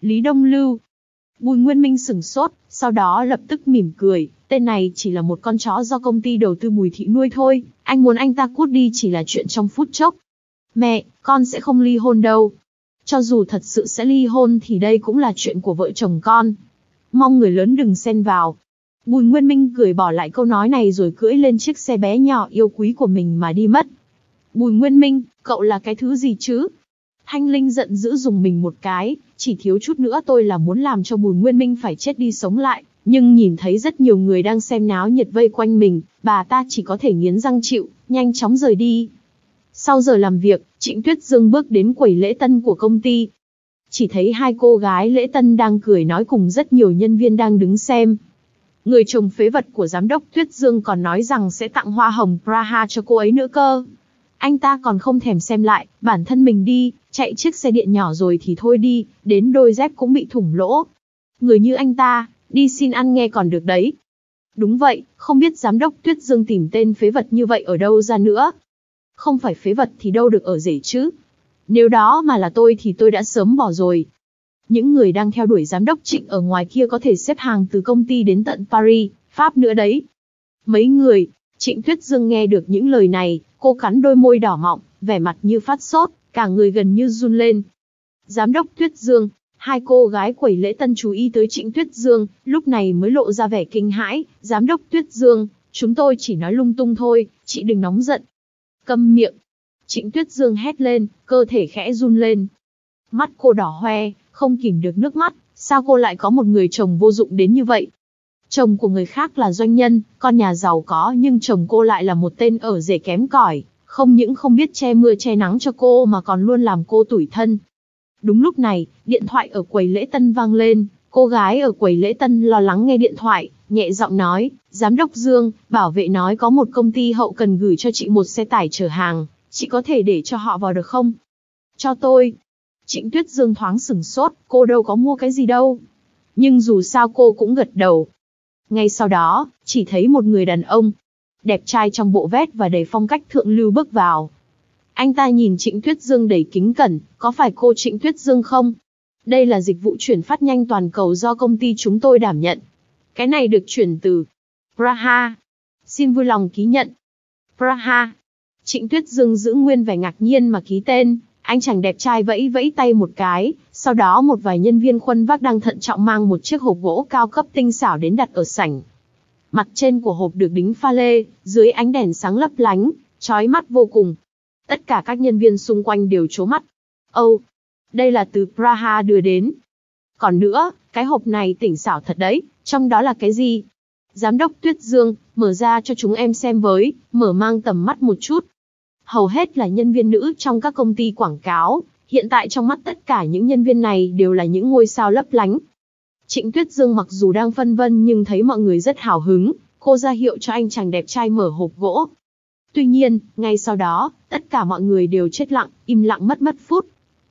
Lý Đông Lưu. Bùi Nguyên Minh sửng sốt, sau đó lập tức mỉm cười, tên này chỉ là một con chó do công ty đầu tư Bùi Thị nuôi thôi, anh muốn anh ta cút đi chỉ là chuyện trong phút chốc. Mẹ, con sẽ không ly hôn đâu. Cho dù thật sự sẽ ly hôn thì đây cũng là chuyện của vợ chồng con. Mong người lớn đừng xen vào. Bùi Nguyên Minh cười bỏ lại câu nói này rồi cưỡi lên chiếc xe bé nhỏ yêu quý của mình mà đi mất. Bùi Nguyên Minh, cậu là cái thứ gì chứ? Thanh Linh giận dữ dùng mình một cái, chỉ thiếu chút nữa tôi là muốn làm cho Bùi Nguyên Minh phải chết đi sống lại, nhưng nhìn thấy rất nhiều người đang xem náo nhiệt vây quanh mình, bà ta chỉ có thể nghiến răng chịu, nhanh chóng rời đi. Sau giờ làm việc, Trịnh Tuyết Dương bước đến quầy lễ tân của công ty. Chỉ thấy hai cô gái lễ tân đang cười nói cùng rất nhiều nhân viên đang đứng xem. Người chồng phế vật của giám đốc Tuyết Dương còn nói rằng sẽ tặng hoa hồng Praha cho cô ấy nữa cơ. Anh ta còn không thèm xem lại, bản thân mình đi, chạy chiếc xe điện nhỏ rồi thì thôi đi, đến đôi dép cũng bị thủng lỗ. Người như anh ta, đi xin ăn nghe còn được đấy. Đúng vậy, không biết giám đốc Tuyết Dương tìm tên phế vật như vậy ở đâu ra nữa. Không phải phế vật thì đâu được ở rể chứ. Nếu đó mà là tôi thì tôi đã sớm bỏ rồi. Những người đang theo đuổi giám đốc Trịnh ở ngoài kia có thể xếp hàng từ công ty đến tận Paris, Pháp nữa đấy. Mấy người, Trịnh Tuyết Dương nghe được những lời này, cô cắn đôi môi đỏ mọng, vẻ mặt như phát sốt, cả người gần như run lên. Giám đốc Tuyết Dương, hai cô gái quầy lễ tân chú ý tới Trịnh Tuyết Dương, lúc này mới lộ ra vẻ kinh hãi. Giám đốc Tuyết Dương, chúng tôi chỉ nói lung tung thôi, chị đừng nóng giận. Câm miệng. Trịnh Tuyết Dương hét lên, cơ thể khẽ run lên. Mắt cô đỏ hoe, không kìm được nước mắt, sao cô lại có một người chồng vô dụng đến như vậy? Chồng của người khác là doanh nhân, con nhà giàu có nhưng chồng cô lại là một tên ở rể kém cỏi, không những không biết che mưa che nắng cho cô mà còn luôn làm cô tủi thân. Đúng lúc này, điện thoại ở quầy lễ tân vang lên, cô gái ở quầy lễ tân lo lắng nghe điện thoại, nhẹ giọng nói, Giám đốc Dương, bảo vệ nói có một công ty hậu cần gửi cho chị một xe tải chở hàng, chị có thể để cho họ vào được không? Cho tôi. Trịnh Tuyết Dương thoáng sửng sốt, cô đâu có mua cái gì đâu. Nhưng dù sao cô cũng gật đầu. Ngay sau đó, chỉ thấy một người đàn ông, đẹp trai trong bộ vest và đầy phong cách thượng lưu bước vào. Anh ta nhìn Trịnh Tuyết Dương đầy kính cẩn, có phải cô Trịnh Tuyết Dương không? Đây là dịch vụ chuyển phát nhanh toàn cầu do công ty chúng tôi đảm nhận. Cái này được chuyển từ Praha. Xin vui lòng ký nhận. Praha. Trịnh Tuyết Dương giữ nguyên vẻ ngạc nhiên mà ký tên. Anh chàng đẹp trai vẫy vẫy tay một cái, sau đó một vài nhân viên khuân vác đang thận trọng mang một chiếc hộp gỗ cao cấp tinh xảo đến đặt ở sảnh. Mặt trên của hộp được đính pha lê, dưới ánh đèn sáng lấp lánh, chói mắt vô cùng. Tất cả các nhân viên xung quanh đều trố mắt. Âu, đây là từ Praha đưa đến. Còn nữa, cái hộp này tỉnh xảo thật đấy, trong đó là cái gì? Giám đốc Tuyết Dương, mở ra cho chúng em xem với, mở mang tầm mắt một chút. Hầu hết là nhân viên nữ trong các công ty quảng cáo, hiện tại trong mắt tất cả những nhân viên này đều là những ngôi sao lấp lánh. Trịnh Tuyết Dương mặc dù đang phân vân nhưng thấy mọi người rất hào hứng, cô ra hiệu cho anh chàng đẹp trai mở hộp gỗ. Tuy nhiên, ngay sau đó, tất cả mọi người đều chết lặng, im lặng mất phút.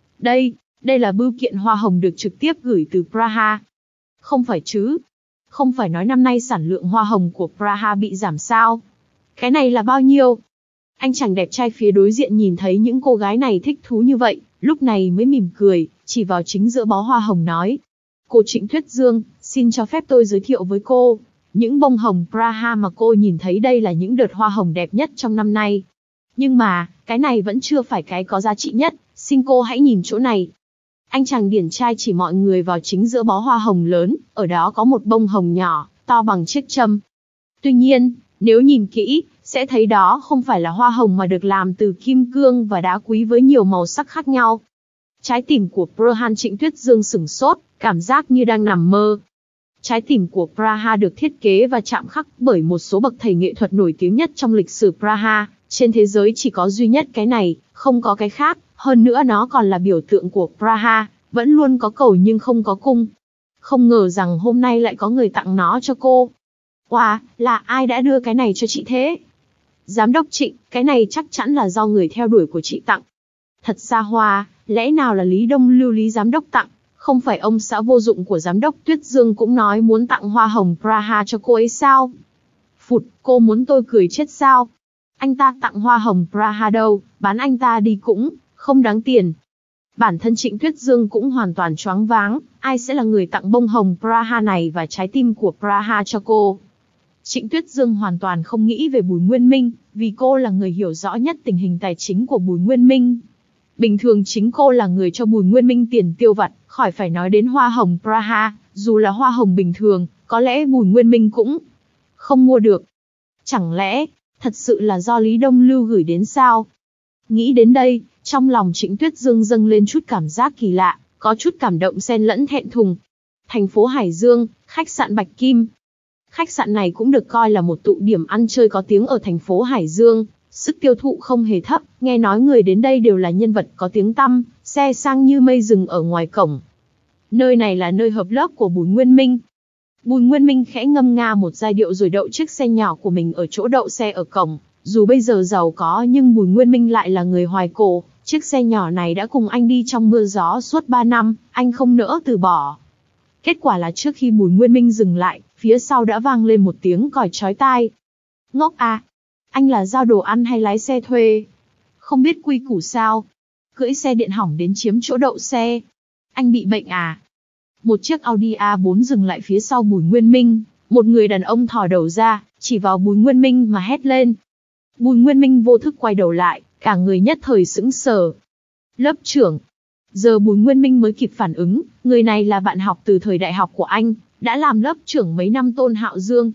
Đây là bưu kiện hoa hồng được trực tiếp gửi từ Praha. Không phải chứ? Không phải nói năm nay sản lượng hoa hồng của Praha bị giảm sao? Cái này là bao nhiêu? Anh chàng đẹp trai phía đối diện nhìn thấy những cô gái này thích thú như vậy, lúc này mới mỉm cười, chỉ vào chính giữa bó hoa hồng nói. Cô Trịnh Tuyết Dương, xin cho phép tôi giới thiệu với cô. Những bông hồng Praha mà cô nhìn thấy đây là những đợt hoa hồng đẹp nhất trong năm nay. Nhưng mà, cái này vẫn chưa phải cái có giá trị nhất, xin cô hãy nhìn chỗ này. Anh chàng điển trai chỉ mọi người vào chính giữa bó hoa hồng lớn, ở đó có một bông hồng nhỏ, to bằng chiếc châm. Tuy nhiên, nếu nhìn kỹ, sẽ thấy đó không phải là hoa hồng mà được làm từ kim cương và đá quý với nhiều màu sắc khác nhau. Trái tim của Praha Trịnh Tuyết Dương sửng sốt, cảm giác như đang nằm mơ. Trái tim của Praha được thiết kế và chạm khắc bởi một số bậc thầy nghệ thuật nổi tiếng nhất trong lịch sử Praha. Trên thế giới chỉ có duy nhất cái này, không có cái khác. Hơn nữa nó còn là biểu tượng của Praha, vẫn luôn có cầu nhưng không có cung. Không ngờ rằng hôm nay lại có người tặng nó cho cô. Wow, là ai đã đưa cái này cho chị thế? Giám đốc Trịnh, cái này chắc chắn là do người theo đuổi của chị tặng. Thật xa hoa, lẽ nào là Lý Đông Lưu Lý giám đốc tặng? Không phải ông xã vô dụng của giám đốc Tuyết Dương cũng nói muốn tặng hoa hồng Praha cho cô ấy sao? Phụt, cô muốn tôi cười chết sao? Anh ta tặng hoa hồng Praha đâu, bán anh ta đi cũng không đáng tiền. Bản thân Trịnh Tuyết Dương cũng hoàn toàn choáng váng, ai sẽ là người tặng bông hồng Praha này và trái tim của Praha cho cô. Trịnh Tuyết Dương hoàn toàn không nghĩ về Bùi Nguyên Minh, vì cô là người hiểu rõ nhất tình hình tài chính của Bùi Nguyên Minh. Bình thường chính cô là người cho Bùi Nguyên Minh tiền tiêu vặt, khỏi phải nói đến hoa hồng Praha, dù là hoa hồng bình thường, có lẽ Bùi Nguyên Minh cũng không mua được. Chẳng lẽ, thật sự là do Lý Đông Lưu gửi đến sao? Nghĩ đến đây, trong lòng Trịnh Tuyết Dương dâng lên chút cảm giác kỳ lạ, có chút cảm động xen lẫn thẹn thùng. Thành phố Hải Dương, khách sạn Bạch Kim. Khách sạn này cũng được coi là một tụ điểm ăn chơi có tiếng ở thành phố Hải Dương, sức tiêu thụ không hề thấp, nghe nói người đến đây đều là nhân vật có tiếng tăm, xe sang như mây dừng ở ngoài cổng. Nơi này là nơi hợp lớp của Bùi Nguyên Minh. Bùi Nguyên Minh khẽ ngâm nga một giai điệu rồi đậu chiếc xe nhỏ của mình ở chỗ đậu xe ở cổng. Dù bây giờ giàu có nhưng Bùi Nguyên Minh lại là người hoài cổ, chiếc xe nhỏ này đã cùng anh đi trong mưa gió suốt 3 năm, anh không nỡ từ bỏ. Kết quả là trước khi Bùi Nguyên Minh dừng lại, phía sau đã vang lên một tiếng còi chói tai. Ngốc à? Anh là giao đồ ăn hay lái xe thuê? Không biết quy củ sao? Cưỡi xe điện hỏng đến chiếm chỗ đậu xe. Anh bị bệnh à? Một chiếc Audi A4 dừng lại phía sau Bùi Nguyên Minh, một người đàn ông thò đầu ra, chỉ vào Bùi Nguyên Minh mà hét lên. Bùi Nguyên Minh vô thức quay đầu lại, cả người nhất thời sững sờ. Lớp trưởng. Giờ Bùi Nguyên Minh mới kịp phản ứng, người này là bạn học từ thời đại học của anh, đã làm lớp trưởng mấy năm Tôn Hạo Dương.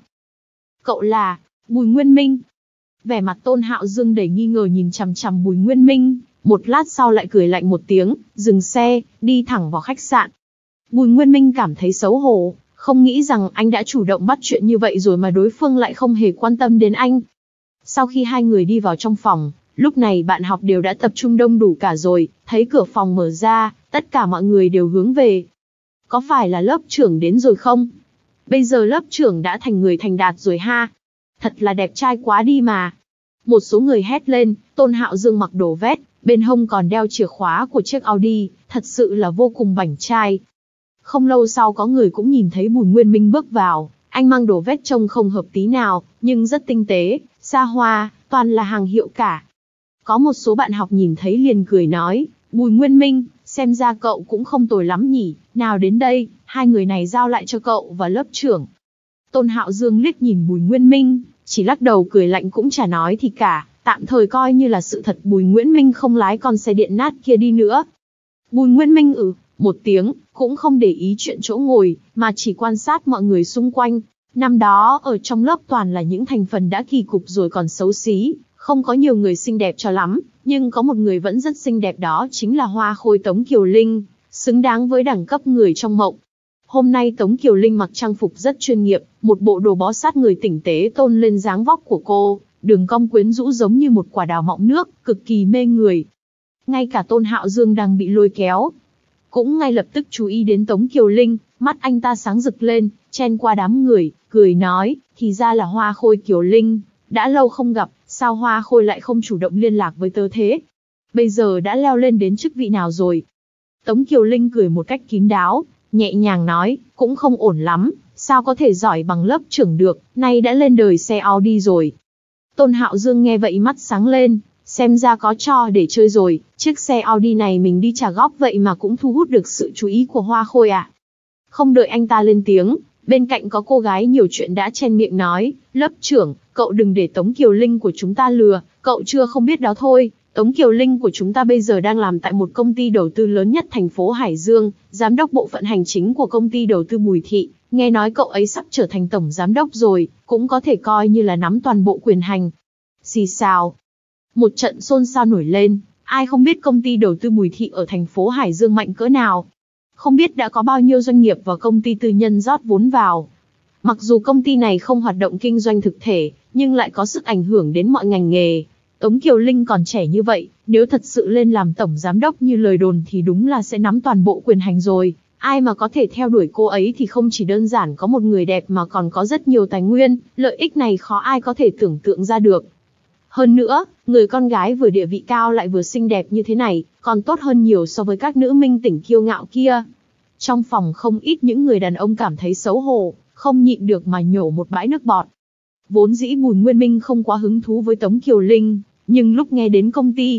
Cậu là Bùi Nguyên Minh. Vẻ mặt Tôn Hạo Dương đầy nghi ngờ nhìn chằm chằm Bùi Nguyên Minh, một lát sau lại cười lạnh một tiếng, dừng xe, đi thẳng vào khách sạn. Bùi Nguyên Minh cảm thấy xấu hổ, không nghĩ rằng anh đã chủ động bắt chuyện như vậy rồi mà đối phương lại không hề quan tâm đến anh. Sau khi hai người đi vào trong phòng, lúc này bạn học đều đã tập trung đông đủ cả rồi, thấy cửa phòng mở ra, tất cả mọi người đều hướng về. Có phải là lớp trưởng đến rồi không? Bây giờ lớp trưởng đã thành người thành đạt rồi ha. Thật là đẹp trai quá đi mà. Một số người hét lên, Tôn Hạo Dương mặc đồ vest, bên hông còn đeo chìa khóa của chiếc Audi, thật sự là vô cùng bảnh trai. Không lâu sau có người cũng nhìn thấy Bùi Nguyên Minh bước vào, anh mang đồ vest trông không hợp tí nào, nhưng rất tinh tế, xa hoa, toàn là hàng hiệu cả. Có một số bạn học nhìn thấy liền cười nói, Bùi Nguyên Minh, xem ra cậu cũng không tồi lắm nhỉ, nào đến đây, hai người này giao lại cho cậu và lớp trưởng. Tôn Hạo Dương liếc nhìn Bùi Nguyên Minh, chỉ lắc đầu cười lạnh cũng chả nói thì cả, tạm thời coi như là sự thật Bùi Nguyễn Minh không lái con xe điện nát kia đi nữa. Bùi Nguyên Minh một tiếng, cũng không để ý chuyện chỗ ngồi, mà chỉ quan sát mọi người xung quanh. Năm đó ở trong lớp toàn là những thành phần đã kỳ cục rồi còn xấu xí, không có nhiều người xinh đẹp cho lắm, nhưng có một người vẫn rất xinh đẹp, đó chính là Hoa Khôi Tống Kiều Linh, xứng đáng với đẳng cấp người trong mộng. Hôm nay Tống Kiều Linh mặc trang phục rất chuyên nghiệp, một bộ đồ bó sát người tinh tế tôn lên dáng vóc của cô, đường cong quyến rũ giống như một quả đào mọng nước, cực kỳ mê người. Ngay cả Tôn Hạo Dương đang bị lôi kéo, cũng ngay lập tức chú ý đến Tống Kiều Linh, mắt anh ta sáng rực lên, chen qua đám người, cười nói, thì ra là Hoa Khôi Kiều Linh, đã lâu không gặp, sao Hoa Khôi lại không chủ động liên lạc với tớ thế? Bây giờ đã leo lên đến chức vị nào rồi? Tống Kiều Linh cười một cách kín đáo, nhẹ nhàng nói, cũng không ổn lắm, sao có thể giỏi bằng lớp trưởng được, nay đã lên đời xe Audi rồi. Tôn Hạo Dương nghe vậy mắt sáng lên, xem ra có trò để chơi rồi, chiếc xe Audi này mình đi trả góp vậy mà cũng thu hút được sự chú ý của Hoa Khôi à. Không đợi anh ta lên tiếng, bên cạnh có cô gái nhiều chuyện đã chen miệng nói, lớp trưởng, cậu đừng để Tống Kiều Linh của chúng ta lừa, cậu chưa không biết đó thôi. Tống Kiều Linh của chúng ta bây giờ đang làm tại một công ty đầu tư lớn nhất thành phố Hải Dương, giám đốc bộ phận hành chính của công ty đầu tư Bùi Thị, nghe nói cậu ấy sắp trở thành tổng giám đốc rồi, cũng có thể coi như là nắm toàn bộ quyền hành. Xì xào. Một trận xôn xao nổi lên, ai không biết công ty đầu tư Bùi Thị ở thành phố Hải Dương mạnh cỡ nào. Không biết đã có bao nhiêu doanh nghiệp và công ty tư nhân rót vốn vào. Mặc dù công ty này không hoạt động kinh doanh thực thể, nhưng lại có sức ảnh hưởng đến mọi ngành nghề. Tống Kiều Linh còn trẻ như vậy, nếu thật sự lên làm tổng giám đốc như lời đồn thì đúng là sẽ nắm toàn bộ quyền hành rồi. Ai mà có thể theo đuổi cô ấy thì không chỉ đơn giản có một người đẹp mà còn có rất nhiều tài nguyên, lợi ích này khó ai có thể tưởng tượng ra được. Hơn nữa, người con gái vừa địa vị cao lại vừa xinh đẹp như thế này, còn tốt hơn nhiều so với các nữ minh tỉnh kiêu ngạo kia. Trong phòng không ít những người đàn ông cảm thấy xấu hổ, không nhịn được mà nhổ một bãi nước bọt. Vốn dĩ Bùi Nguyên Minh không quá hứng thú với Tống Kiều Linh, nhưng lúc nghe đến công ty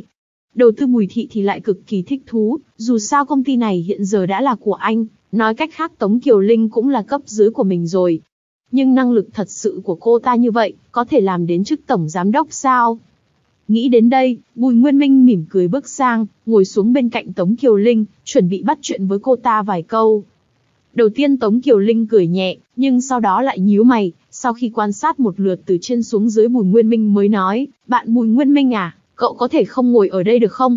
Đầu tư Bùi thị thì lại cực kỳ thích thú, dù sao công ty này hiện giờ đã là của anh, nói cách khác Tống Kiều Linh cũng là cấp dưới của mình rồi. Nhưng năng lực thật sự của cô ta như vậy, có thể làm đến chức tổng giám đốc sao? Nghĩ đến đây, Bùi Nguyên Minh mỉm cười bước sang, ngồi xuống bên cạnh Tống Kiều Linh, chuẩn bị bắt chuyện với cô ta vài câu. Đầu tiên Tống Kiều Linh cười nhẹ, nhưng sau đó lại nhíu mày, sau khi quan sát một lượt từ trên xuống dưới Bùi Nguyên Minh mới nói, bạn Bùi Nguyên Minh à, cậu có thể không ngồi ở đây được không?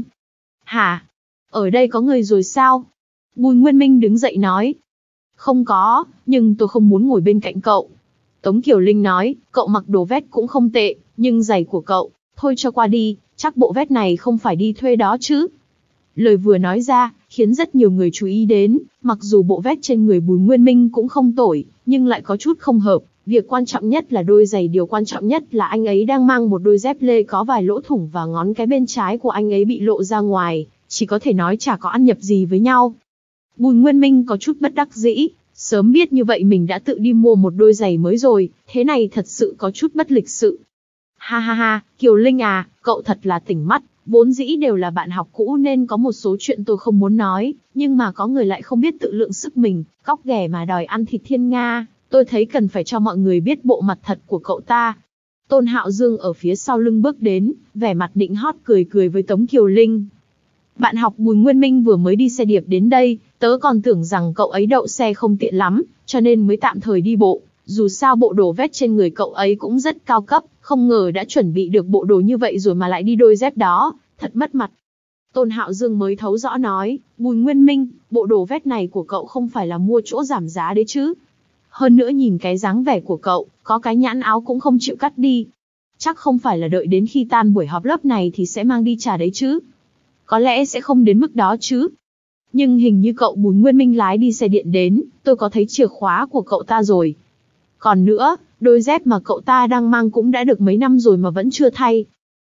Hả? Ở đây có người rồi sao? Bùi Nguyên Minh đứng dậy nói. Không có, nhưng tôi không muốn ngồi bên cạnh cậu. Tống Kiều Linh nói, cậu mặc đồ vest cũng không tệ, nhưng giày của cậu, thôi cho qua đi, chắc bộ vest này không phải đi thuê đó chứ. Lời vừa nói ra, khiến rất nhiều người chú ý đến, mặc dù bộ vest trên người Bùi Nguyên Minh cũng không tồi, nhưng lại có chút không hợp. Việc quan trọng nhất là đôi giày, điều quan trọng nhất là anh ấy đang mang một đôi dép lê có vài lỗ thủng và ngón cái bên trái của anh ấy bị lộ ra ngoài, chỉ có thể nói chả có ăn nhập gì với nhau. Bùi Nguyên Minh có chút bất đắc dĩ, sớm biết như vậy mình đã tự đi mua một đôi giày mới rồi, thế này thật sự có chút bất lịch sự. Ha ha ha, Kiều Linh à, cậu thật là tỉnh mắt, vốn dĩ đều là bạn học cũ nên có một số chuyện tôi không muốn nói, nhưng mà có người lại không biết tự lượng sức mình, cóc ghẻ mà đòi ăn thịt thiên nga, tôi thấy cần phải cho mọi người biết bộ mặt thật của cậu ta. Tôn Hạo Dương ở phía sau lưng bước đến, vẻ mặt nịnh hót cười cười với Tống Kiều Linh. Bạn học Bùi Nguyên Minh vừa mới đi xe điệp đến đây, tớ còn tưởng rằng cậu ấy đậu xe không tiện lắm, cho nên mới tạm thời đi bộ. Dù sao bộ đồ vest trên người cậu ấy cũng rất cao cấp, không ngờ đã chuẩn bị được bộ đồ như vậy rồi mà lại đi đôi dép đó, thật mất mặt. Tôn Hạo Dương mới thấu rõ nói, Bùi Nguyên Minh, bộ đồ vest này của cậu không phải là mua chỗ giảm giá đấy chứ. Hơn nữa nhìn cái dáng vẻ của cậu, có cái nhãn áo cũng không chịu cắt đi. Chắc không phải là đợi đến khi tan buổi họp lớp này thì sẽ mang đi trả đấy chứ. Có lẽ sẽ không đến mức đó chứ. Nhưng hình như cậu Bùi Nguyên Minh lái đi xe điện đến, tôi có thấy chìa khóa của cậu ta rồi. Còn nữa, đôi dép mà cậu ta đang mang cũng đã được mấy năm rồi mà vẫn chưa thay.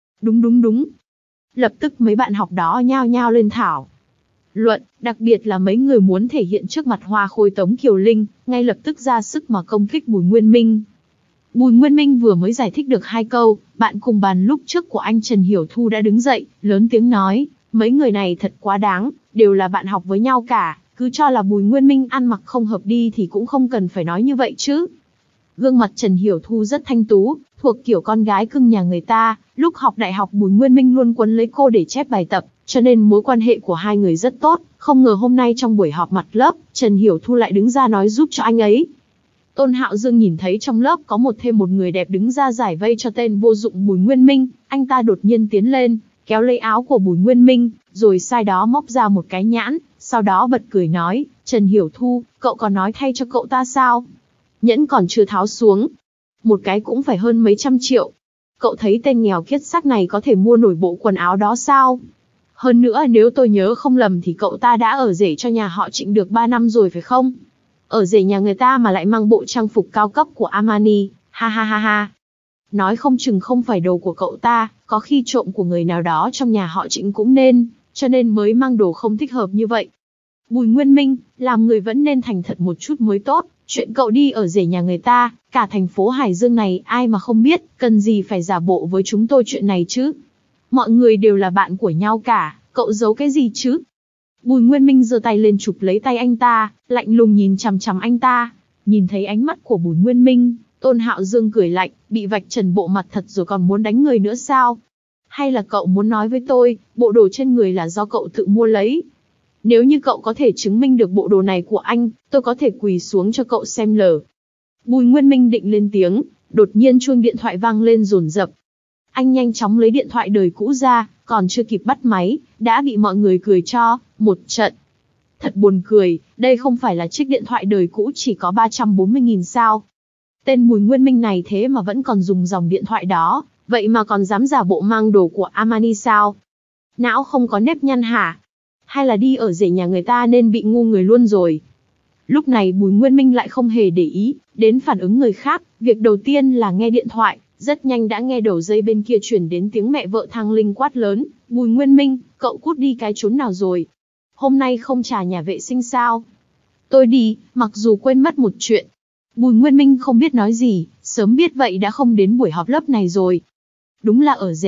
Đúng. Lập tức mấy bạn học đó nhao nhao lên thảo luận, đặc biệt là mấy người muốn thể hiện trước mặt hoa khôi Tống Kiều Linh, ngay lập tức ra sức mà công kích Bùi Nguyên Minh. Bùi Nguyên Minh vừa mới giải thích được 2 câu, bạn cùng bàn lúc trước của anh Trần Hiểu Thu đã đứng dậy, lớn tiếng nói, mấy người này thật quá đáng, đều là bạn học với nhau cả, cứ cho là Bùi Nguyên Minh ăn mặc không hợp đi thì cũng không cần phải nói như vậy chứ. Gương mặt Trần Hiểu Thu rất thanh tú, thuộc kiểu con gái cưng nhà người ta, lúc học đại học Bùi Nguyên Minh luôn quấn lấy cô để chép bài tập, cho nên mối quan hệ của hai người rất tốt, không ngờ hôm nay trong buổi họp mặt lớp, Trần Hiểu Thu lại đứng ra nói giúp cho anh ấy. Tôn Hạo Dương nhìn thấy trong lớp có thêm một người đẹp đứng ra giải vây cho tên vô dụng Bùi Nguyên Minh, anh ta đột nhiên tiến lên, kéo lấy áo của Bùi Nguyên Minh, rồi sai đó móc ra một cái nhãn, sau đó bật cười nói, Trần Hiểu Thu, cậu còn nói thay cho cậu ta sao? Nhẫn còn chưa tháo xuống. Một cái cũng phải hơn mấy trăm triệu. Cậu thấy tên nghèo kiết xác này có thể mua nổi bộ quần áo đó sao? Hơn nữa nếu tôi nhớ không lầm thì cậu ta đã ở rể cho nhà họ Trịnh được 3 năm rồi phải không? Ở rể nhà người ta mà lại mang bộ trang phục cao cấp của Armani, ha ha ha ha. Nói không chừng không phải đồ của cậu ta, có khi trộm của người nào đó trong nhà họ Trịnh cũng nên, cho nên mới mang đồ không thích hợp như vậy. Bùi Nguyên Minh, làm người vẫn nên thành thật một chút mới tốt, chuyện cậu đi ở rể nhà người ta, cả thành phố Hải Dương này ai mà không biết, cần gì phải giả bộ với chúng tôi chuyện này chứ. Mọi người đều là bạn của nhau cả, cậu giấu cái gì chứ? Bùi Nguyên Minh giơ tay lên chụp lấy tay anh ta, lạnh lùng nhìn chằm chằm anh ta. Nhìn thấy ánh mắt của Bùi Nguyên Minh, Tôn Hạo Dương cười lạnh, bị vạch trần bộ mặt thật rồi còn muốn đánh người nữa sao? Hay là cậu muốn nói với tôi, bộ đồ trên người là do cậu tự mua lấy? Nếu như cậu có thể chứng minh được bộ đồ này của anh, tôi có thể quỳ xuống cho cậu xem lờ. Bùi Nguyên Minh định lên tiếng, đột nhiên chuông điện thoại vang lên dồn dập. Anh nhanh chóng lấy điện thoại đời cũ ra, còn chưa kịp bắt máy, đã bị mọi người cười cho một trận. Thật buồn cười, đây không phải là chiếc điện thoại đời cũ chỉ có 340.000 sao. Tên Bùi Nguyên Minh này thế mà vẫn còn dùng dòng điện thoại đó, vậy mà còn dám giả bộ mang đồ của Armani sao? Não không có nếp nhăn hả? Hay là đi ở rể nhà người ta nên bị ngu người luôn rồi? Lúc này Bùi Nguyên Minh lại không hề để ý đến phản ứng người khác, việc đầu tiên là nghe điện thoại, rất nhanh đã nghe đầu dây bên kia truyền đến tiếng mẹ vợ Thang Linh quát lớn, Bùi Nguyên Minh, cậu cút đi cái chốn nào rồi? Hôm nay không trả nhà vệ sinh sao? Tôi đi, mặc dù quên mất một chuyện. Bùi Nguyên Minh không biết nói gì, sớm biết vậy đã không đến buổi họp lớp này rồi. Đúng là ở rể,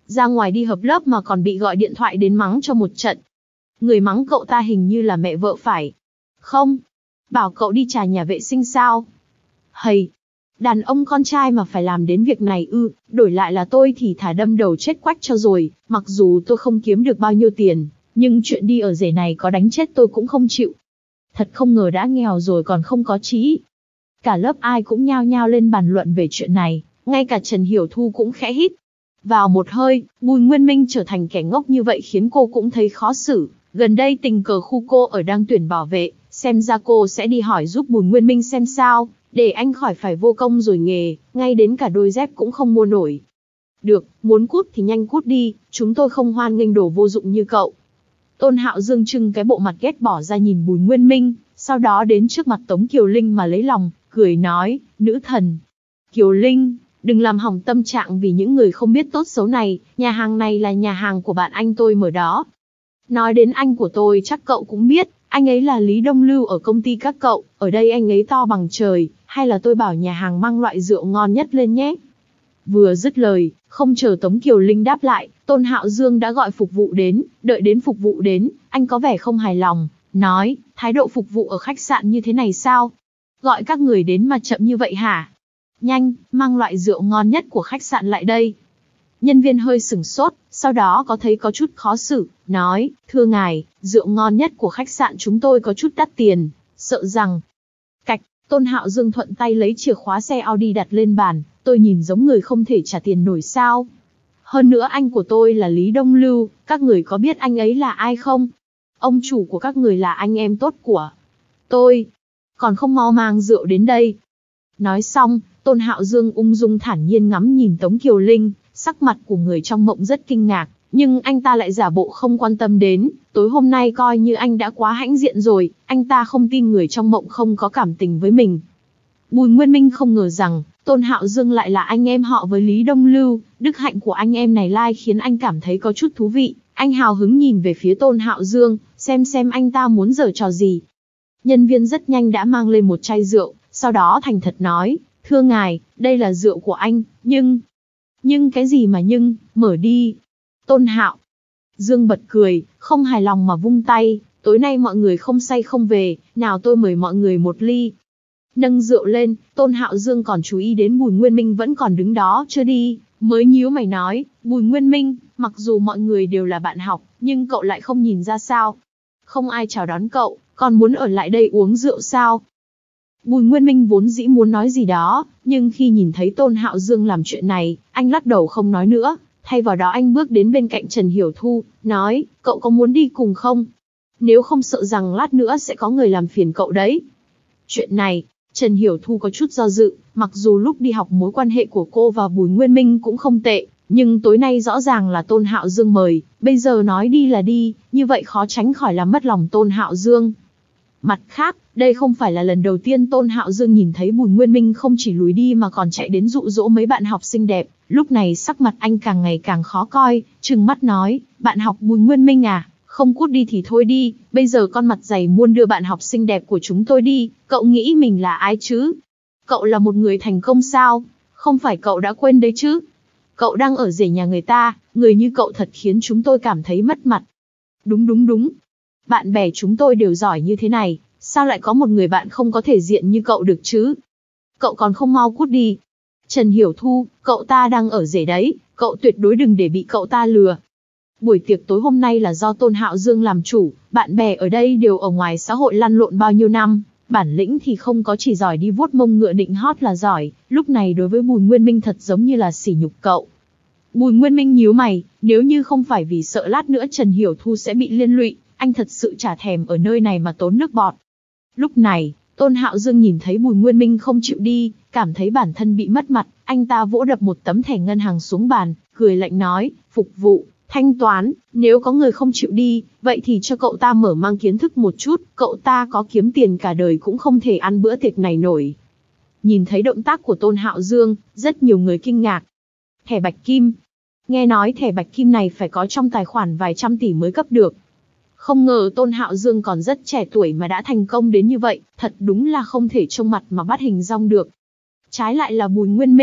Ra ngoài đi họp lớp mà còn bị gọi điện thoại đến mắng cho một trận. Người mắng cậu ta hình như là mẹ vợ phải. Không. Bảo cậu đi trả nhà vệ sinh sao? Hầy. Đàn ông con trai mà phải làm đến việc này ư, đổi lại là tôi thì thả đâm đầu chết quách cho rồi, mặc dù tôi không kiếm được bao nhiêu tiền, nhưng chuyện đi ở rể này có đánh chết tôi cũng không chịu. Thật không ngờ đã nghèo rồi còn không có chí. Cả lớp ai cũng nhao nhao lên bàn luận về chuyện này, ngay cả Trần Hiểu Thu cũng khẽ hít vào một hơi. Bùi Nguyên Minh trở thành kẻ ngốc như vậy khiến cô cũng thấy khó xử. Gần đây tình cờ khu cô ở đang tuyển bảo vệ, xem ra cô sẽ đi hỏi giúp Bùi Nguyên Minh xem sao, để anh khỏi phải vô công rồi nghề, ngay đến cả đôi dép cũng không mua nổi. Được, muốn cút thì nhanh cút đi, chúng tôi không hoan nghênh đồ vô dụng như cậu. Tôn Hạo Dương trưng cái bộ mặt ghét bỏ ra nhìn Bùi Nguyên Minh, sau đó đến trước mặt Tống Kiều Linh mà lấy lòng, cười nói, nữ thần. Kiều Linh, đừng làm hỏng tâm trạng vì những người không biết tốt xấu này, nhà hàng này là nhà hàng của bạn anh tôi mở đó. Nói đến anh của tôi chắc cậu cũng biết, anh ấy là Lý Đông Lưu ở công ty các cậu, ở đây anh ấy to bằng trời, hay là tôi bảo nhà hàng mang loại rượu ngon nhất lên nhé. Vừa dứt lời, không chờ Tống Kiều Linh đáp lại, Tôn Hạo Dương đã gọi phục vụ đến, đợi đến phục vụ đến, anh có vẻ không hài lòng, nói, thái độ phục vụ ở khách sạn như thế này sao? Gọi các người đến mà chậm như vậy hả? Nhanh, mang loại rượu ngon nhất của khách sạn lại đây. Nhân viên hơi sửng sốt, sau đó có thấy có chút khó xử, nói, thưa ngài, rượu ngon nhất của khách sạn chúng tôi có chút đắt tiền, sợ rằng... Cạch, Tôn Hạo Dương thuận tay lấy chìa khóa xe Audi đặt lên bàn, tôi nhìn giống người không thể trả tiền nổi sao. Hơn nữa anh của tôi là Lý Đông Lưu, các người có biết anh ấy là ai không? Ông chủ của các người là anh em tốt của tôi, còn không mau mang rượu đến đây. Nói xong, Tôn Hạo Dương ung dung thản nhiên ngắm nhìn Tống Kiều Linh, sắc mặt của người trong mộng rất kinh ngạc, nhưng anh ta lại giả bộ không quan tâm đến, tối hôm nay coi như anh đã quá hãnh diện rồi, anh ta không tin người trong mộng không có cảm tình với mình. Bùi Nguyên Minh không ngờ rằng, Tôn Hạo Dương lại là anh em họ với Lý Đông Lưu, đức hạnh của anh em này lai khiến anh cảm thấy có chút thú vị, anh hào hứng nhìn về phía Tôn Hạo Dương, xem anh ta muốn giở trò gì. Nhân viên rất nhanh đã mang lên một chai rượu, sau đó thành thật nói, thưa ngài, đây là rượu của anh, nhưng cái gì mà nhưng, mở đi. Tôn Hạo Dương bật cười, không hài lòng mà vung tay, tối nay mọi người không say không về, nào tôi mời mọi người một ly. Nâng rượu lên, Tôn Hạo Dương còn chú ý đến Bùi Nguyên Minh vẫn còn đứng đó chưa đi, mới nhíu mày nói, Bùi Nguyên Minh, mặc dù mọi người đều là bạn học, nhưng cậu lại không nhìn ra sao. Không ai chào đón cậu, còn muốn ở lại đây uống rượu sao? Bùi Nguyên Minh vốn dĩ muốn nói gì đó, nhưng khi nhìn thấy Tôn Hạo Dương làm chuyện này, anh lắc đầu không nói nữa, thay vào đó anh bước đến bên cạnh Trần Hiểu Thu, nói, cậu có muốn đi cùng không? Nếu không sợ rằng lát nữa sẽ có người làm phiền cậu đấy. Chuyện này, Trần Hiểu Thu có chút do dự, mặc dù lúc đi học mối quan hệ của cô và Bùi Nguyên Minh cũng không tệ, nhưng tối nay rõ ràng là Tôn Hạo Dương mời, bây giờ nói đi là đi, như vậy khó tránh khỏi làm mất lòng Tôn Hạo Dương. Mặt khác, đây không phải là lần đầu tiên Tôn Hạo Dương nhìn thấy Bùi Nguyên Minh không chỉ lùi đi mà còn chạy đến dụ dỗ mấy bạn học xinh đẹp, lúc này sắc mặt anh càng ngày càng khó coi, trừng mắt nói, bạn học Bùi Nguyên Minh à, không cút đi thì thôi đi, bây giờ con mặt dày muôn đưa bạn học xinh đẹp của chúng tôi đi, cậu nghĩ mình là ai chứ? Cậu là một người thành công sao? Không phải cậu đã quên đấy chứ? Cậu đang ở rể nhà người ta, người như cậu thật khiến chúng tôi cảm thấy mất mặt. Đúng. Bạn bè chúng tôi đều giỏi như thế này, sao lại có một người bạn không có thể diện như cậu được chứ? Cậu còn không mau cút đi. Trần Hiểu Thu, cậu ta đang ở rể đấy, cậu tuyệt đối đừng để bị cậu ta lừa. Buổi tiệc tối hôm nay là do Tôn Hạo Dương làm chủ, bạn bè ở đây đều ở ngoài xã hội lăn lộn bao nhiêu năm, bản lĩnh thì không có, chỉ giỏi đi vuốt mông ngựa định hót là giỏi, lúc này đối với Bùi Nguyên Minh thật giống như là sỉ nhục cậu. Bùi Nguyên Minh nhíu mày, nếu như không phải vì sợ lát nữa Trần Hiểu Thu sẽ bị liên lụy, anh thật sự chả thèm ở nơi này mà tốn nước bọt. Lúc này, Tôn Hạo Dương nhìn thấy Bùi Nguyên Minh không chịu đi, cảm thấy bản thân bị mất mặt, anh ta vỗ đập một tấm thẻ ngân hàng xuống bàn, cười lạnh nói, phục vụ, thanh toán, nếu có người không chịu đi, vậy thì cho cậu ta mở mang kiến thức một chút, cậu ta có kiếm tiền cả đời cũng không thể ăn bữa tiệc này nổi. Nhìn thấy động tác của Tôn Hạo Dương, rất nhiều người kinh ngạc. Thẻ bạch kim. Nghe nói thẻ bạch kim này phải có trong tài khoản vài trăm tỷ mới cấp được. Không ngờ Tôn Hạo Dương còn rất trẻ tuổi mà đã thành công đến như vậy, thật đúng là không thể trông mặt mà bắt hình dong được. Trái lại là Bùi Nguyên Minh,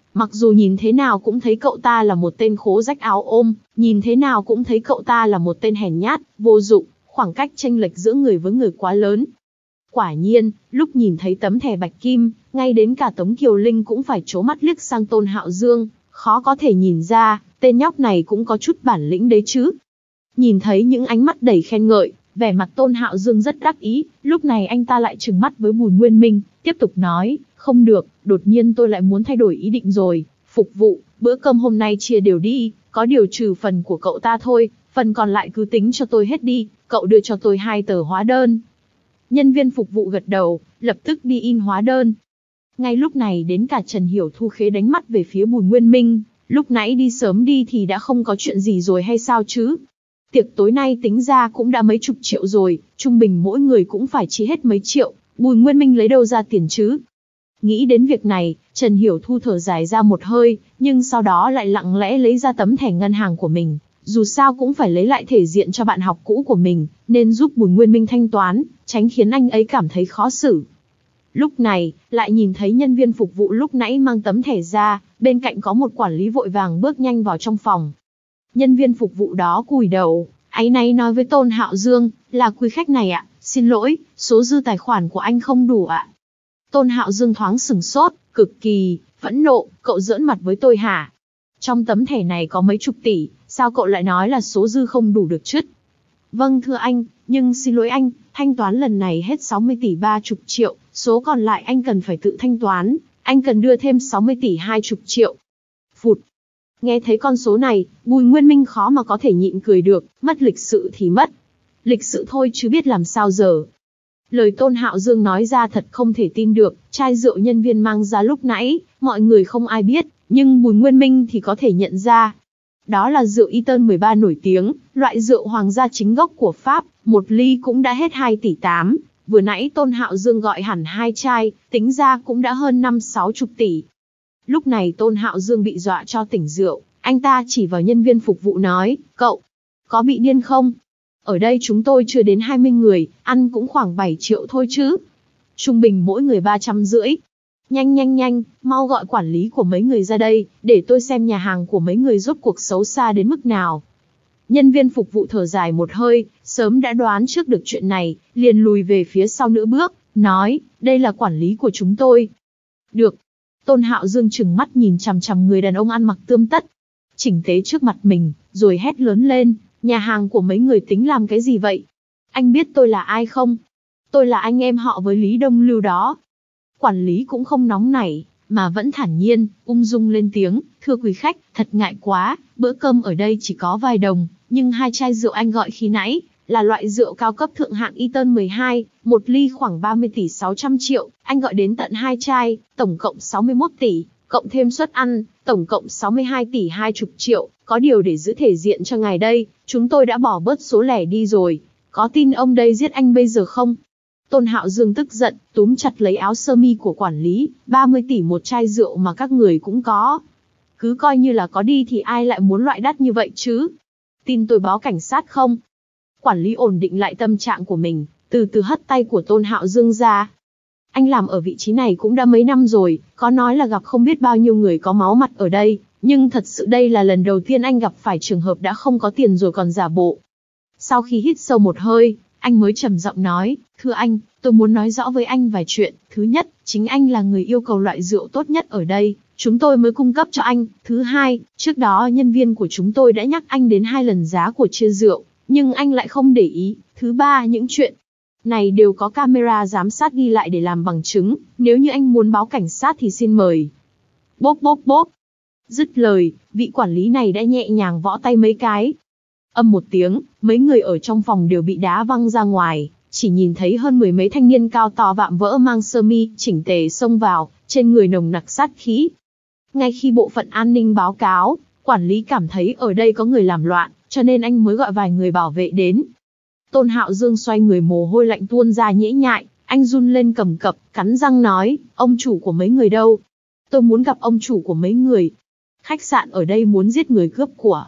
Mặc dù nhìn thế nào cũng thấy cậu ta là một tên khố rách áo ôm, nhìn thế nào cũng thấy cậu ta là một tên hèn nhát, vô dụng, khoảng cách chênh lệch giữa người với người quá lớn. Quả nhiên, lúc nhìn thấy tấm thẻ bạch kim, ngay đến cả Tống Kiều Linh cũng phải trố mắt liếc sang Tôn Hạo Dương, khó có thể nhìn ra, tên nhóc này cũng có chút bản lĩnh đấy chứ. Nhìn thấy những ánh mắt đầy khen ngợi, vẻ mặt Tôn Hạo Dương rất đắc ý, lúc này anh ta lại trừng mắt với Bùi Nguyên Minh, tiếp tục nói, không được, đột nhiên tôi lại muốn thay đổi ý định rồi, phục vụ, bữa cơm hôm nay chia đều đi, có điều trừ phần của cậu ta thôi, phần còn lại cứ tính cho tôi hết đi, cậu đưa cho tôi 2 tờ hóa đơn. Nhân viên phục vụ gật đầu, lập tức đi in hóa đơn. Ngay lúc này đến cả Trần Hiểu Thu khế đánh mắt về phía Bùi Nguyên Minh, lúc nãy đi sớm đi thì đã không có chuyện gì rồi hay sao chứ? Tiệc tối nay tính ra cũng đã mấy chục triệu rồi, trung bình mỗi người cũng phải chi hết mấy triệu, Bùi Nguyên Minh lấy đâu ra tiền chứ? Nghĩ đến việc này, Trần Hiểu Thu thở dài ra một hơi, nhưng sau đó lại lặng lẽ lấy ra tấm thẻ ngân hàng của mình. Dù sao cũng phải lấy lại thể diện cho bạn học cũ của mình, nên giúp Bùi Nguyên Minh thanh toán, tránh khiến anh ấy cảm thấy khó xử. Lúc này, lại nhìn thấy nhân viên phục vụ lúc nãy mang tấm thẻ ra, bên cạnh có một quản lý vội vàng bước nhanh vào trong phòng. Nhân viên phục vụ đó cúi đầu, áy náy nói với Tôn Hạo Dương, là quý khách này ạ, xin lỗi, số dư tài khoản của anh không đủ ạ. Tôn Hạo Dương thoáng sửng sốt, cực kỳ phẫn nộ, cậu giỡn mặt với tôi hả? Trong tấm thẻ này có mấy chục tỷ, sao cậu lại nói là số dư không đủ được chứ? Vâng thưa anh, nhưng xin lỗi anh, thanh toán lần này hết 60 tỷ 30 triệu, số còn lại anh cần phải tự thanh toán, anh cần đưa thêm 60 tỷ 20 triệu. Phụt. Nghe thấy con số này, Bùi Nguyên Minh khó mà có thể nhịn cười được, mất lịch sự thì mất. Lịch sự thôi chứ biết làm sao giờ. Lời Tôn Hạo Dương nói ra thật không thể tin được, chai rượu nhân viên mang ra lúc nãy, mọi người không ai biết, nhưng Bùi Nguyên Minh thì có thể nhận ra. Đó là rượu Eton 13 nổi tiếng, loại rượu hoàng gia chính gốc của Pháp, một ly cũng đã hết 2 tỷ 8, vừa nãy Tôn Hạo Dương gọi hẳn 2 chai, tính ra cũng đã hơn 50-60 tỷ. Lúc này Tôn Hạo Dương bị dọa cho tỉnh rượu, anh ta chỉ vào nhân viên phục vụ nói, cậu, có bị điên không? Ở đây chúng tôi chưa đến 20 người, ăn cũng khoảng 7 triệu thôi chứ. Trung bình mỗi người 350. Nhanh nhanh nhanh, mau gọi quản lý của mấy người ra đây, để tôi xem nhà hàng của mấy người rốt cuộc xấu xa đến mức nào. Nhân viên phục vụ thở dài một hơi, sớm đã đoán trước được chuyện này, liền lùi về phía sau nửa bước, nói, đây là quản lý của chúng tôi. Được. Tôn Hạo Dương trừng mắt nhìn chằm chằm người đàn ông ăn mặc tươm tất, chỉnh tề trước mặt mình, rồi hét lớn lên, nhà hàng của mấy người tính làm cái gì vậy? Anh biết tôi là ai không? Tôi là anh em họ với Lý Đông Lưu đó. Quản lý cũng không nóng nảy, mà vẫn thản nhiên, ung dung lên tiếng, thưa quý khách, thật ngại quá, bữa cơm ở đây chỉ có vài đồng, nhưng 2 chai rượu anh gọi khi nãy, là loại rượu cao cấp thượng hạng Eton 12, một ly khoảng 30 tỷ 600 triệu, anh gọi đến tận 2 chai, tổng cộng 61 tỷ, cộng thêm suất ăn, tổng cộng 62 tỷ 20 triệu, có điều để giữ thể diện cho ngài đây, chúng tôi đã bỏ bớt số lẻ đi rồi, có tin ông đây giết anh bây giờ không? Tôn Hạo Dương tức giận, túm chặt lấy áo sơ mi của quản lý, 30 tỷ một chai rượu mà các người cũng có. Cứ coi như là có đi thì ai lại muốn loại đắt như vậy chứ? Tin tôi báo cảnh sát không? Quản lý ổn định lại tâm trạng của mình, từ từ hất tay của Tôn Hạo Dương ra. Anh làm ở vị trí này cũng đã mấy năm rồi, có nói là gặp không biết bao nhiêu người có máu mặt ở đây, nhưng thật sự đây là lần đầu tiên anh gặp phải trường hợp đã không có tiền rồi còn giả bộ. Sau khi hít sâu một hơi, anh mới trầm giọng nói, thưa anh, tôi muốn nói rõ với anh vài chuyện. Thứ nhất, chính anh là người yêu cầu loại rượu tốt nhất ở đây, chúng tôi mới cung cấp cho anh. Thứ hai, trước đó nhân viên của chúng tôi đã nhắc anh đến 2 lần giá của chia rượu, nhưng anh lại không để ý. Thứ ba, những chuyện này đều có camera giám sát ghi lại để làm bằng chứng, nếu như anh muốn báo cảnh sát thì xin mời. Bốp bốp bốp. Dứt lời, vị quản lý này đã nhẹ nhàng võ tay mấy cái. Âm một tiếng, mấy người ở trong phòng đều bị đá văng ra ngoài, chỉ nhìn thấy hơn 10 mấy thanh niên cao to vạm vỡ mang sơ mi, chỉnh tề xông vào, trên người nồng nặc sát khí. Ngay khi bộ phận an ninh báo cáo, quản lý cảm thấy ở đây có người làm loạn, cho nên anh mới gọi vài người bảo vệ đến. Tôn Hạo Dương xoay người mồ hôi lạnh tuôn ra nhễ nhại, anh run lên cầm cập, cắn răng nói, ông chủ của mấy người đâu? Tôi muốn gặp ông chủ của mấy người. Khách sạn ở đây muốn giết người cướp của.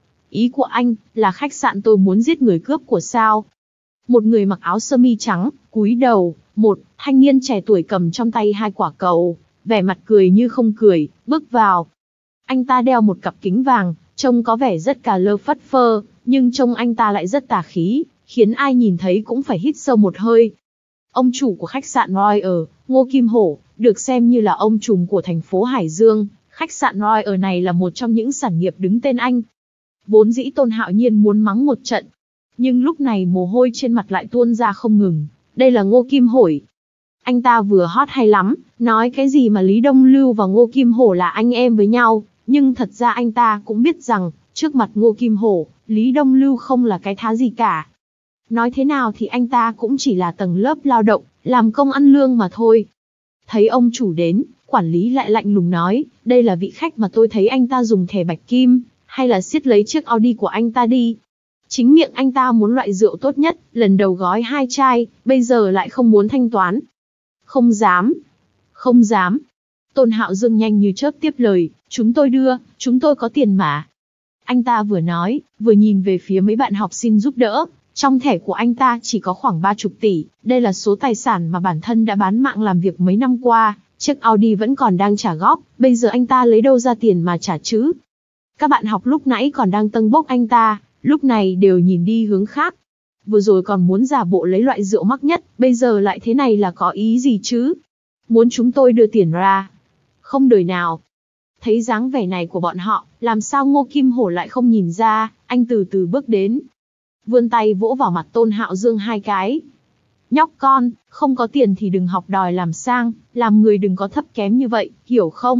Ý của anh là khách sạn tôi muốn giết người cướp của sao? Một người mặc áo sơ mi trắng, cúi đầu, một thanh niên trẻ tuổi cầm trong tay 2 quả cầu, vẻ mặt cười như không cười, bước vào. Anh ta đeo một cặp kính vàng, trông có vẻ rất cà lơ phất phơ, nhưng trông anh ta lại rất tà khí, khiến ai nhìn thấy cũng phải hít sâu một hơi. Ông chủ của khách sạn Royal, Ngô Kim Hổ, được xem như là ông trùm của thành phố Hải Dương. Khách sạn Royal này là một trong những sản nghiệp đứng tên anh. Vốn dĩ Tôn Hạo Nhiên muốn mắng một trận, nhưng lúc này mồ hôi trên mặt lại tuôn ra không ngừng. Đây là Ngô Kim Hổ. Anh ta vừa hot hay lắm, nói cái gì mà Lý Đông Lưu và Ngô Kim Hổ là anh em với nhau, nhưng thật ra anh ta cũng biết rằng, trước mặt Ngô Kim Hổ, Lý Đông Lưu không là cái thá gì cả. Nói thế nào thì anh ta cũng chỉ là tầng lớp lao động, làm công ăn lương mà thôi. Thấy ông chủ đến, quản lý lại lạnh lùng nói, đây là vị khách mà tôi thấy anh ta dùng thẻ bạch kim, hay là siết lấy chiếc Audi của anh ta đi. Chính miệng anh ta muốn loại rượu tốt nhất, lần đầu gói 2 chai, bây giờ lại không muốn thanh toán. Không dám. Không dám. Tôn Hạo Dương nhanh như chớp tiếp lời, chúng tôi đưa, chúng tôi có tiền mà. Anh ta vừa nói, vừa nhìn về phía mấy bạn học xin giúp đỡ. Trong thẻ của anh ta chỉ có khoảng 30 tỷ, đây là số tài sản mà bản thân đã bán mạng làm việc mấy năm qua, chiếc Audi vẫn còn đang trả góp, bây giờ anh ta lấy đâu ra tiền mà trả chứ? Các bạn học lúc nãy còn đang tâng bốc anh ta, lúc này đều nhìn đi hướng khác. Vừa rồi còn muốn giả bộ lấy loại rượu mắc nhất, bây giờ lại thế này là có ý gì chứ? Muốn chúng tôi đưa tiền ra? Không đời nào. Thấy dáng vẻ này của bọn họ, làm sao Ngô Kim Hổ lại không nhìn ra, anh từ từ bước đến. Vươn tay vỗ vào mặt Tôn Hạo Dương 2 cái. Nhóc con, không có tiền thì đừng học đòi làm sang, làm người đừng có thấp kém như vậy, hiểu không?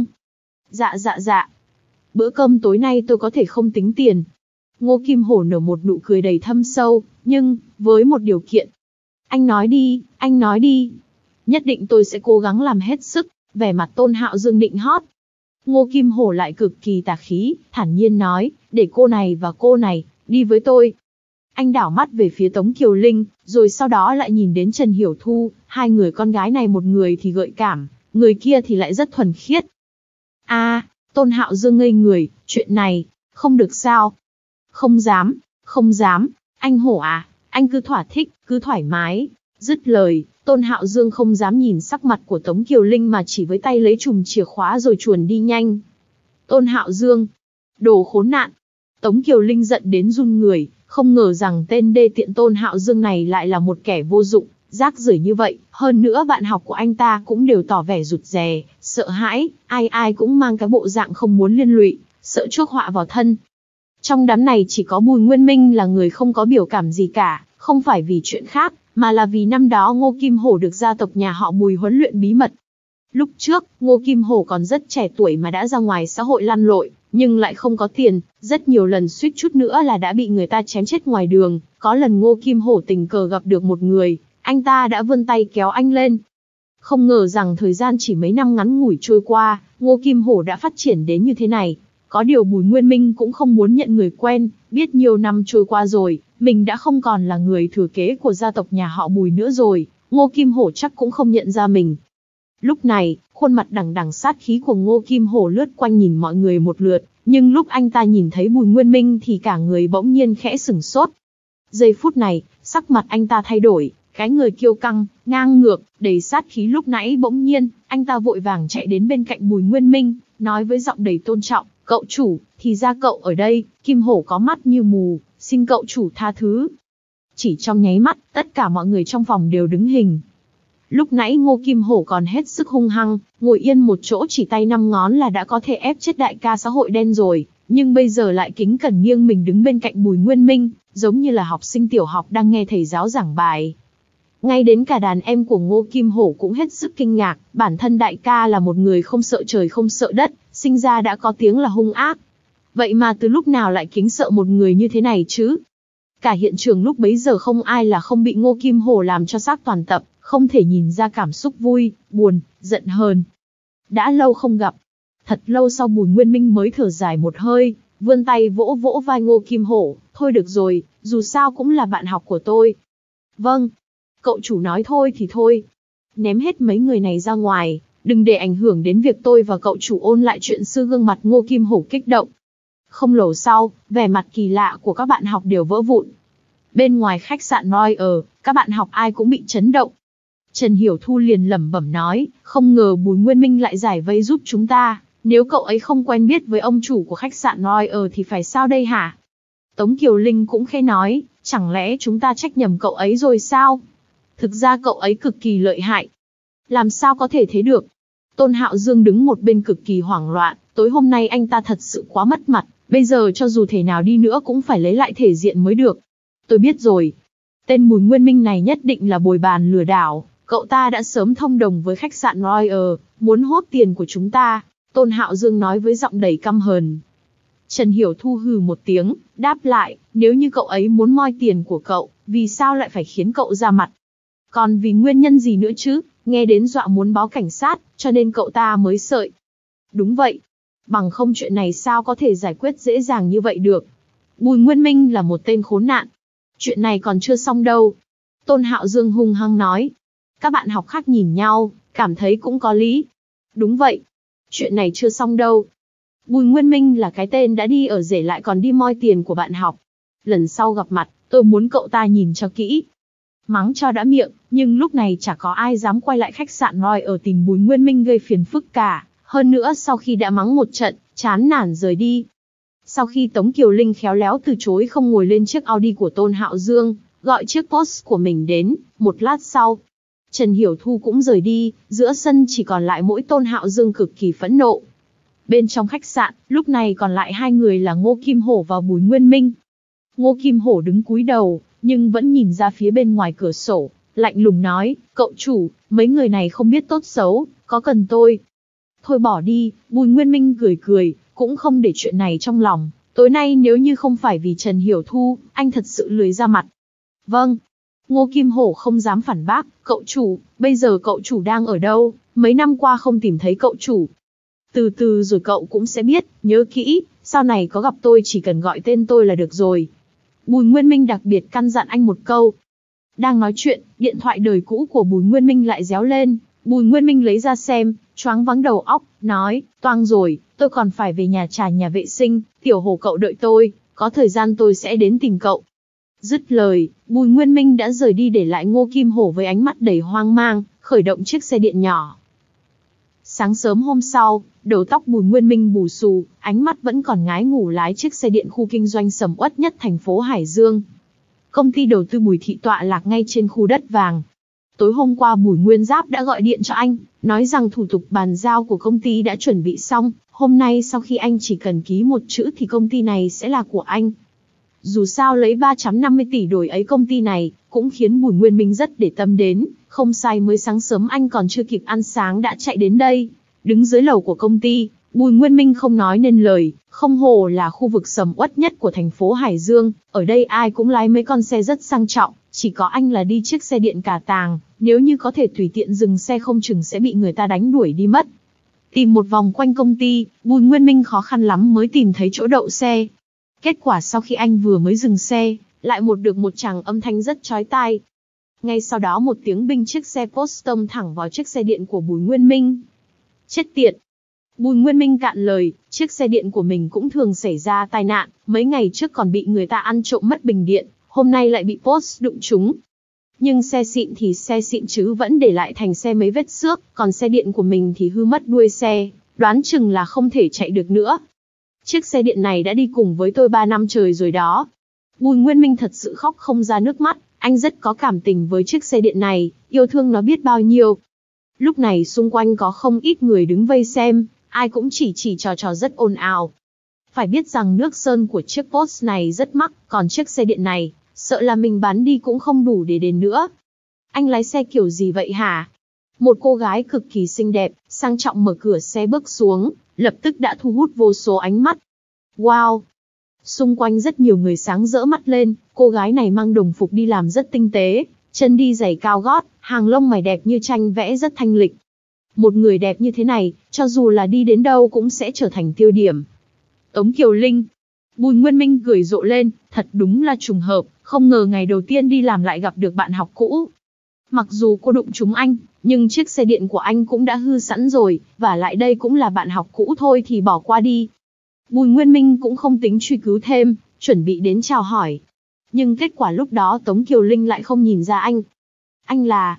Dạ. Bữa cơm tối nay tôi có thể không tính tiền. Ngô Kim Hổ nở một nụ cười đầy thâm sâu, nhưng, với một điều kiện. Anh nói đi. Nhất định tôi sẽ cố gắng làm hết sức, vẻ mặt Tôn Hạo Dương định hót. Ngô Kim Hổ lại cực kỳ tà khí, thản nhiên nói, để cô này và cô này, đi với tôi. Anh đảo mắt về phía Tống Kiều Linh, rồi sau đó lại nhìn đến Trần Hiểu Thu, hai người con gái này một người thì gợi cảm, người kia thì lại rất thuần khiết. Tôn Hạo Dương ngây người, chuyện này, không được sao. Không dám, anh Hổ à, anh cứ thỏa thích, cứ thoải mái. Dứt lời, Tôn Hạo Dương không dám nhìn sắc mặt của Tống Kiều Linh mà chỉ với tay lấy chùm chìa khóa rồi chuồn đi nhanh. Tôn Hạo Dương, đồ khốn nạn. Tống Kiều Linh giận đến run người, không ngờ rằng tên đê tiện Tôn Hạo Dương này lại là một kẻ vô dụng, rác rưởi như vậy. Hơn nữa bạn học của anh ta cũng đều tỏ vẻ rụt rè, sợ hãi, ai cũng mang cái bộ dạng không muốn liên lụy, sợ chuốc họa vào thân. Trong đám này chỉ có Bùi Nguyên Minh là người không có biểu cảm gì cả, không phải vì chuyện khác, mà là vì năm đó Ngô Kim Hổ được gia tộc nhà họ Bùi huấn luyện bí mật. Lúc trước, Ngô Kim Hổ còn rất trẻ tuổi mà đã ra ngoài xã hội lăn lội, nhưng lại không có tiền, rất nhiều lần suýt chút nữa là đã bị người ta chém chết ngoài đường. Có lần Ngô Kim Hổ tình cờ gặp được một người, anh ta đã vươn tay kéo anh lên. Không ngờ rằng thời gian chỉ mấy năm ngắn ngủi trôi qua, Ngô Kim Hổ đã phát triển đến như thế này. Có điều Bùi Nguyên Minh cũng không muốn nhận người quen, biết nhiều năm trôi qua rồi, mình đã không còn là người thừa kế của gia tộc nhà họ Bùi nữa rồi, Ngô Kim Hổ chắc cũng không nhận ra mình. Lúc này, khuôn mặt đằng đằng sát khí của Ngô Kim Hổ lướt quanh nhìn mọi người một lượt, nhưng lúc anh ta nhìn thấy Bùi Nguyên Minh thì cả người bỗng nhiên khẽ sửng sốt. Giây phút này, sắc mặt anh ta thay đổi, cái người kiêu căng, ngang ngược, đầy sát khí lúc nãy bỗng nhiên, anh ta vội vàng chạy đến bên cạnh Bùi Nguyên Minh, nói với giọng đầy tôn trọng, cậu chủ, thì ra cậu ở đây, Kim Hổ có mắt như mù, xin cậu chủ tha thứ. Chỉ trong nháy mắt, tất cả mọi người trong phòng đều đứng hình. Lúc nãy Ngô Kim Hổ còn hết sức hung hăng, ngồi yên một chỗ chỉ tay 5 ngón là đã có thể ép chết đại ca xã hội đen rồi, nhưng bây giờ lại kính cẩn nghiêng mình đứng bên cạnh Bùi Nguyên Minh, giống như là học sinh tiểu học đang nghe thầy giáo giảng bài. Ngay đến cả đàn em của Ngô Kim Hổ cũng hết sức kinh ngạc, bản thân đại ca là một người không sợ trời không sợ đất, sinh ra đã có tiếng là hung ác. Vậy mà từ lúc nào lại kính sợ một người như thế này chứ? Cả hiện trường lúc bấy giờ không ai là không bị Ngô Kim Hổ làm cho xác toàn tập, không thể nhìn ra cảm xúc vui, buồn, giận hờn. Đã lâu không gặp. Thật lâu sau Bùi Nguyên Minh mới thở dài một hơi, vươn tay vỗ vỗ vai Ngô Kim Hổ, thôi được rồi, dù sao cũng là bạn học của tôi. Vâng. Cậu chủ nói thôi thì thôi. Ném hết mấy người này ra ngoài, đừng để ảnh hưởng đến việc tôi và cậu chủ ôn lại chuyện xưa. Gương mặt Ngô Kim Hổ kích động. Không lâu sau, vẻ mặt kỳ lạ của các bạn học đều vỡ vụn. Bên ngoài khách sạn Royal, các bạn học ai cũng bị chấn động. Trần Hiểu Thu liền lẩm bẩm nói, không ngờ Bùi Nguyên Minh lại giải vây giúp chúng ta, nếu cậu ấy không quen biết với ông chủ của khách sạn Royal thì phải sao đây hả? Tống Kiều Linh cũng khẽ nói, chẳng lẽ chúng ta trách nhầm cậu ấy rồi sao? Thực ra cậu ấy cực kỳ lợi hại. Làm sao có thể thế được? Tôn Hạo Dương đứng một bên cực kỳ hoảng loạn, tối hôm nay anh ta thật sự quá mất mặt, bây giờ cho dù thể nào đi nữa cũng phải lấy lại thể diện mới được. Tôi biết rồi. Tên Bùi Nguyên Minh này nhất định là bồi bàn lừa đảo, cậu ta đã sớm thông đồng với khách sạn Royal, muốn hốt tiền của chúng ta, Tôn Hạo Dương nói với giọng đầy căm hờn. Trần Hiểu Thu hừ một tiếng, đáp lại, nếu như cậu ấy muốn moi tiền của cậu, vì sao lại phải khiến cậu ra mặt? Còn vì nguyên nhân gì nữa chứ, nghe đến dọa muốn báo cảnh sát, cho nên cậu ta mới sợi. Đúng vậy, bằng không chuyện này sao có thể giải quyết dễ dàng như vậy được. Bùi Nguyên Minh là một tên khốn nạn. Chuyện này còn chưa xong đâu. Tôn Hạo Dương hung hăng nói. Các bạn học khác nhìn nhau, cảm thấy cũng có lý. Đúng vậy. Chuyện này chưa xong đâu. Bùi Nguyên Minh là cái tên đã đi ở rể lại còn đi moi tiền của bạn học. Lần sau gặp mặt, tôi muốn cậu ta nhìn cho kỹ. Mắng cho đã miệng, nhưng lúc này chả có ai dám quay lại khách sạn Royal tìm Bùi Nguyên Minh gây phiền phức cả. Hơn nữa sau khi đã mắng một trận, chán nản rời đi. Sau khi Tống Kiều Linh khéo léo từ chối không ngồi lên chiếc Audi của Tôn Hạo Dương, gọi chiếc Porsche của mình đến, một lát sau, Trần Hiểu Thu cũng rời đi, giữa sân chỉ còn lại mỗi Tôn Hạo Dương cực kỳ phẫn nộ. Bên trong khách sạn, lúc này còn lại hai người là Ngô Kim Hổ và Bùi Nguyên Minh. Ngô Kim Hổ đứng cúi đầu, nhưng vẫn nhìn ra phía bên ngoài cửa sổ, lạnh lùng nói, cậu chủ, mấy người này không biết tốt xấu, có cần tôi? Thôi bỏ đi, Bùi Nguyên Minh cười cười, cũng không để chuyện này trong lòng, tối nay nếu như không phải vì Trần Hiểu Thu, anh thật sự lười ra mặt. Vâng. Ngô Kim Hổ không dám phản bác, cậu chủ, bây giờ cậu chủ đang ở đâu, mấy năm qua không tìm thấy cậu chủ. Từ từ rồi cậu cũng sẽ biết, nhớ kỹ, sau này có gặp tôi chỉ cần gọi tên tôi là được rồi. Bùi Nguyên Minh đặc biệt căn dặn anh một câu. Đang nói chuyện, điện thoại đời cũ của Bùi Nguyên Minh lại réo lên, Bùi Nguyên Minh lấy ra xem, choáng váng đầu óc, nói, toang rồi, tôi còn phải về nhà trà nhà vệ sinh, Tiểu Hổ cậu đợi tôi, có thời gian tôi sẽ đến tìm cậu. Dứt lời, Bùi Nguyên Minh đã rời đi để lại Ngô Kim Hổ với ánh mắt đầy hoang mang, khởi động chiếc xe điện nhỏ. Sáng sớm hôm sau, đầu tóc Bùi Nguyên Minh bù xù, ánh mắt vẫn còn ngái ngủ lái chiếc xe điện khu kinh doanh sầm uất nhất thành phố Hải Dương. Công ty đầu tư Bùi Thị tọa lạc ngay trên khu đất vàng. Tối hôm qua Bùi Nguyên Giáp đã gọi điện cho anh, nói rằng thủ tục bàn giao của công ty đã chuẩn bị xong, hôm nay sau khi anh chỉ cần ký một chữ thì công ty này sẽ là của anh. Dù sao lấy 350 tỷ đổi ấy công ty này, cũng khiến Bùi Nguyên Minh rất để tâm đến, không sai mới sáng sớm anh còn chưa kịp ăn sáng đã chạy đến đây. Đứng dưới lầu của công ty, Bùi Nguyên Minh không nói nên lời, không hổ là khu vực sầm uất nhất của thành phố Hải Dương, ở đây ai cũng lái mấy con xe rất sang trọng, chỉ có anh là đi chiếc xe điện cả tàng, nếu như có thể tùy tiện dừng xe không chừng sẽ bị người ta đánh đuổi đi mất. Tìm một vòng quanh công ty, Bùi Nguyên Minh khó khăn lắm mới tìm thấy chỗ đậu xe. Kết quả sau khi anh vừa mới dừng xe, lại được một tràng âm thanh rất chói tai. Ngay sau đó một tiếng binh chiếc xe Porsche tông thẳng vào chiếc xe điện của Bùi Nguyên Minh. Chết tiệt! Bùi Nguyên Minh cạn lời, chiếc xe điện của mình cũng thường xảy ra tai nạn, mấy ngày trước còn bị người ta ăn trộm mất bình điện, hôm nay lại bị Porsche đụng trúng. Nhưng xe xịn thì xe xịn chứ vẫn để lại thành xe mấy vết xước, còn xe điện của mình thì hư mất đuôi xe, đoán chừng là không thể chạy được nữa. Chiếc xe điện này đã đi cùng với tôi 3 năm trời rồi đó. Bùi Nguyên Minh thật sự khóc không ra nước mắt, anh rất có cảm tình với chiếc xe điện này, yêu thương nó biết bao nhiêu. Lúc này xung quanh có không ít người đứng vây xem, ai cũng chỉ trò rất ồn ào. Phải biết rằng nước sơn của chiếc Porsche này rất mắc, còn chiếc xe điện này, sợ là mình bán đi cũng không đủ để đền nữa. Anh lái xe kiểu gì vậy hả? Một cô gái cực kỳ xinh đẹp, sang trọng mở cửa xe bước xuống, lập tức đã thu hút vô số ánh mắt. Wow! Xung quanh rất nhiều người sáng rỡ mắt lên, cô gái này mang đồng phục đi làm rất tinh tế, chân đi giày cao gót, hàng lông mày đẹp như tranh vẽ rất thanh lịch. Một người đẹp như thế này, cho dù là đi đến đâu cũng sẽ trở thành tiêu điểm. Tống Kiều Linh. Bùi Nguyên Minh cười rộ lên, thật đúng là trùng hợp, không ngờ ngày đầu tiên đi làm lại gặp được bạn học cũ. Mặc dù cô đụng trúng anh, nhưng chiếc xe điện của anh cũng đã hư sẵn rồi, và lại đây cũng là bạn học cũ thôi thì bỏ qua đi. Bùi Nguyên Minh cũng không tính truy cứu thêm, chuẩn bị đến chào hỏi. Nhưng kết quả lúc đó Tống Kiều Linh lại không nhìn ra anh. Anh là...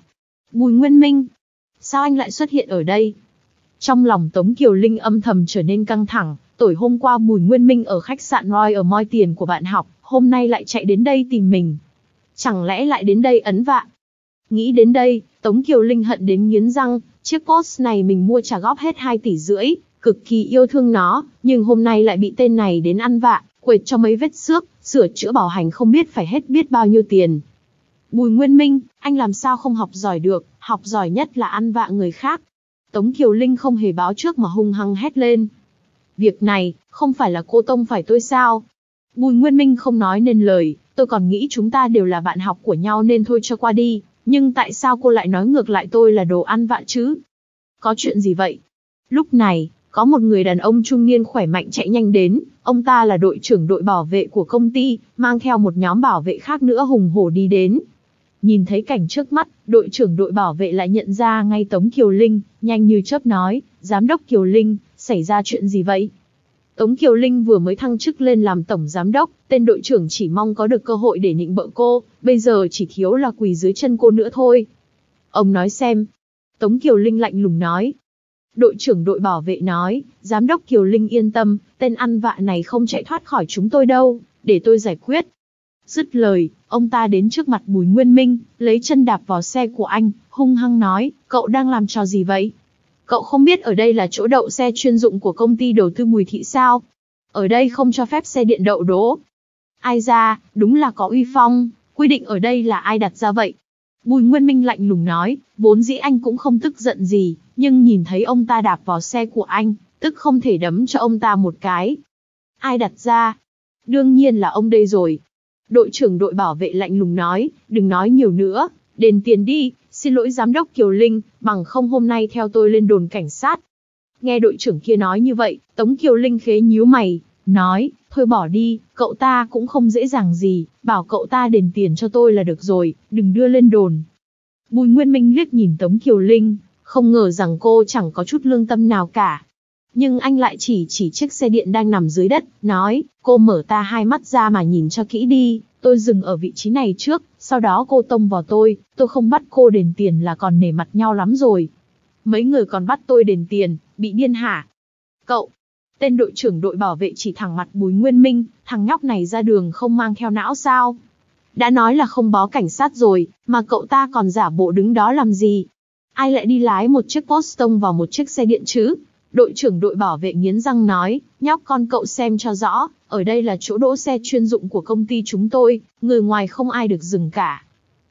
Bùi Nguyên Minh, sao anh lại xuất hiện ở đây? Trong lòng Tống Kiều Linh âm thầm trở nên căng thẳng, tối hôm qua Bùi Nguyên Minh ở khách sạn Roy ở moi tiền của bạn học, hôm nay lại chạy đến đây tìm mình. Chẳng lẽ lại đến đây ấn vạ? Nghĩ đến đây, Tống Kiều Linh hận đến nghiến răng, chiếc Porsche này mình mua trả góp hết 2,5 tỷ, cực kỳ yêu thương nó, nhưng hôm nay lại bị tên này đến ăn vạ, quệt cho mấy vết xước, sửa chữa bảo hành không biết phải hết biết bao nhiêu tiền. Bùi Nguyên Minh, anh làm sao không học giỏi được, học giỏi nhất là ăn vạ người khác. Tống Kiều Linh không hề báo trước mà hung hăng hét lên. Việc này, không phải là cô tông phải tôi sao? Bùi Nguyên Minh không nói nên lời, tôi còn nghĩ chúng ta đều là bạn học của nhau nên thôi cho qua đi, nhưng tại sao cô lại nói ngược lại tôi là đồ ăn vạ chứ? Có chuyện gì vậy? Lúc này, có một người đàn ông trung niên khỏe mạnh chạy nhanh đến, ông ta là đội trưởng đội bảo vệ của công ty, mang theo một nhóm bảo vệ khác nữa hùng hổ đi đến. Nhìn thấy cảnh trước mắt, đội trưởng đội bảo vệ lại nhận ra ngay Tống Kiều Linh, nhanh như chớp nói, Giám đốc Kiều Linh, xảy ra chuyện gì vậy? Tống Kiều Linh vừa mới thăng chức lên làm tổng giám đốc, tên đội trưởng chỉ mong có được cơ hội để nịnh bợ cô, bây giờ chỉ thiếu là quỳ dưới chân cô nữa thôi. Ông nói xem. Tống Kiều Linh lạnh lùng nói. Đội trưởng đội bảo vệ nói, Giám đốc Kiều Linh yên tâm, tên ăn vạ này không chạy thoát khỏi chúng tôi đâu, để tôi giải quyết. Dứt lời, ông ta đến trước mặt Bùi Nguyên Minh, lấy chân đạp vào xe của anh, hung hăng nói, cậu đang làm trò gì vậy? Cậu không biết ở đây là chỗ đậu xe chuyên dụng của công ty đầu tư Mùi Thị sao? Ở đây không cho phép xe điện đậu đỗ. Ai ra, đúng là có uy phong, quy định ở đây là ai đặt ra vậy? Bùi Nguyên Minh lạnh lùng nói, vốn dĩ anh cũng không tức giận gì, nhưng nhìn thấy ông ta đạp vào xe của anh, tức không thể đấm cho ông ta một cái. Ai đặt ra? Đương nhiên là ông đây rồi. Đội trưởng đội bảo vệ lạnh lùng nói, đừng nói nhiều nữa, đền tiền đi, xin lỗi Giám đốc Kiều Linh, bằng không hôm nay theo tôi lên đồn cảnh sát. Nghe đội trưởng kia nói như vậy, Tống Kiều Linh khế nhíu mày, nói, thôi bỏ đi, cậu ta cũng không dễ dàng gì, bảo cậu ta đền tiền cho tôi là được rồi, đừng đưa lên đồn. Bùi Nguyên Minh liếc nhìn Tống Kiều Linh, không ngờ rằng cô chẳng có chút lương tâm nào cả. Nhưng anh lại chỉ chiếc xe điện đang nằm dưới đất, nói, cô mở ta hai mắt ra mà nhìn cho kỹ đi, tôi dừng ở vị trí này trước, sau đó cô tông vào tôi không bắt cô đền tiền là còn nể mặt nhau lắm rồi. Mấy người còn bắt tôi đền tiền, bị điên hả? Cậu! Tên đội trưởng đội bảo vệ chỉ thẳng mặt Bùi Nguyên Minh, thằng nhóc này ra đường không mang theo não sao? Đã nói là không báo cảnh sát rồi, mà cậu ta còn giả bộ đứng đó làm gì? Ai lại đi lái một chiếc Porsche tông vào một chiếc xe điện chứ? Đội trưởng đội bảo vệ nghiến răng nói, nhóc con cậu xem cho rõ, ở đây là chỗ đỗ xe chuyên dụng của công ty chúng tôi, người ngoài không ai được dừng cả.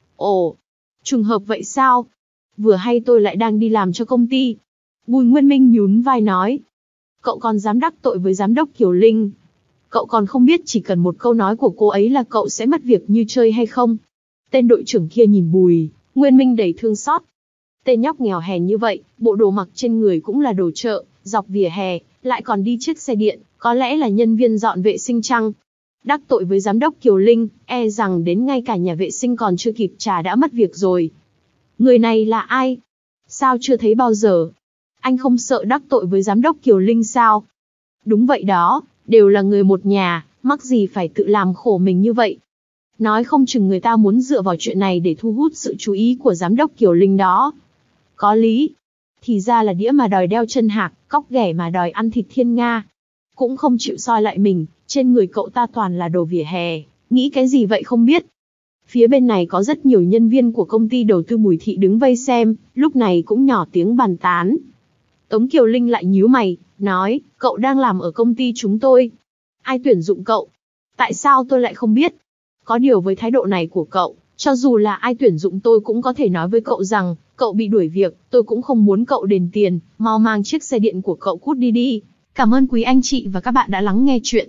Ồ, trùng hợp vậy sao? Vừa hay tôi lại đang đi làm cho công ty. Bùi Nguyên Minh nhún vai nói, cậu còn dám đắc tội với Giám đốc Kiều Linh. Cậu còn không biết chỉ cần một câu nói của cô ấy là cậu sẽ mất việc như chơi hay không? Tên đội trưởng kia nhìn Bùi Nguyên Minh đầy thương xót. Tên nhóc nghèo hèn như vậy, bộ đồ mặc trên người cũng là đồ chợ, dọc vỉa hè, lại còn đi chiếc xe điện, có lẽ là nhân viên dọn vệ sinh chăng? Đắc tội với Giám đốc Kiều Linh, e rằng đến ngay cả nhà vệ sinh còn chưa kịp trả đã mất việc rồi. Người này là ai? Sao chưa thấy bao giờ? Anh không sợ đắc tội với Giám đốc Kiều Linh sao? Đúng vậy đó, đều là người một nhà, mắc gì phải tự làm khổ mình như vậy? Nói không chừng người ta muốn dựa vào chuyện này để thu hút sự chú ý của Giám đốc Kiều Linh đó. Có lý. Thì ra là đĩa mà đòi đeo chân hạc, cóc ghẻ mà đòi ăn thịt thiên nga. Cũng không chịu soi lại mình, trên người cậu ta toàn là đồ vỉa hè, nghĩ cái gì vậy không biết. Phía bên này có rất nhiều nhân viên của công ty đầu tư Bùi Thị đứng vây xem, lúc này cũng nhỏ tiếng bàn tán. Tống Kiều Linh lại nhíu mày, nói, cậu đang làm ở công ty chúng tôi. Ai tuyển dụng cậu? Tại sao tôi lại không biết? Có điều với thái độ này của cậu, cho dù là ai tuyển dụng tôi cũng có thể nói với cậu rằng, cậu bị đuổi việc, tôi cũng không muốn cậu đền tiền, mau mang chiếc xe điện của cậu cút đi đi. Cảm ơn quý anh chị và các bạn đã lắng nghe chuyện.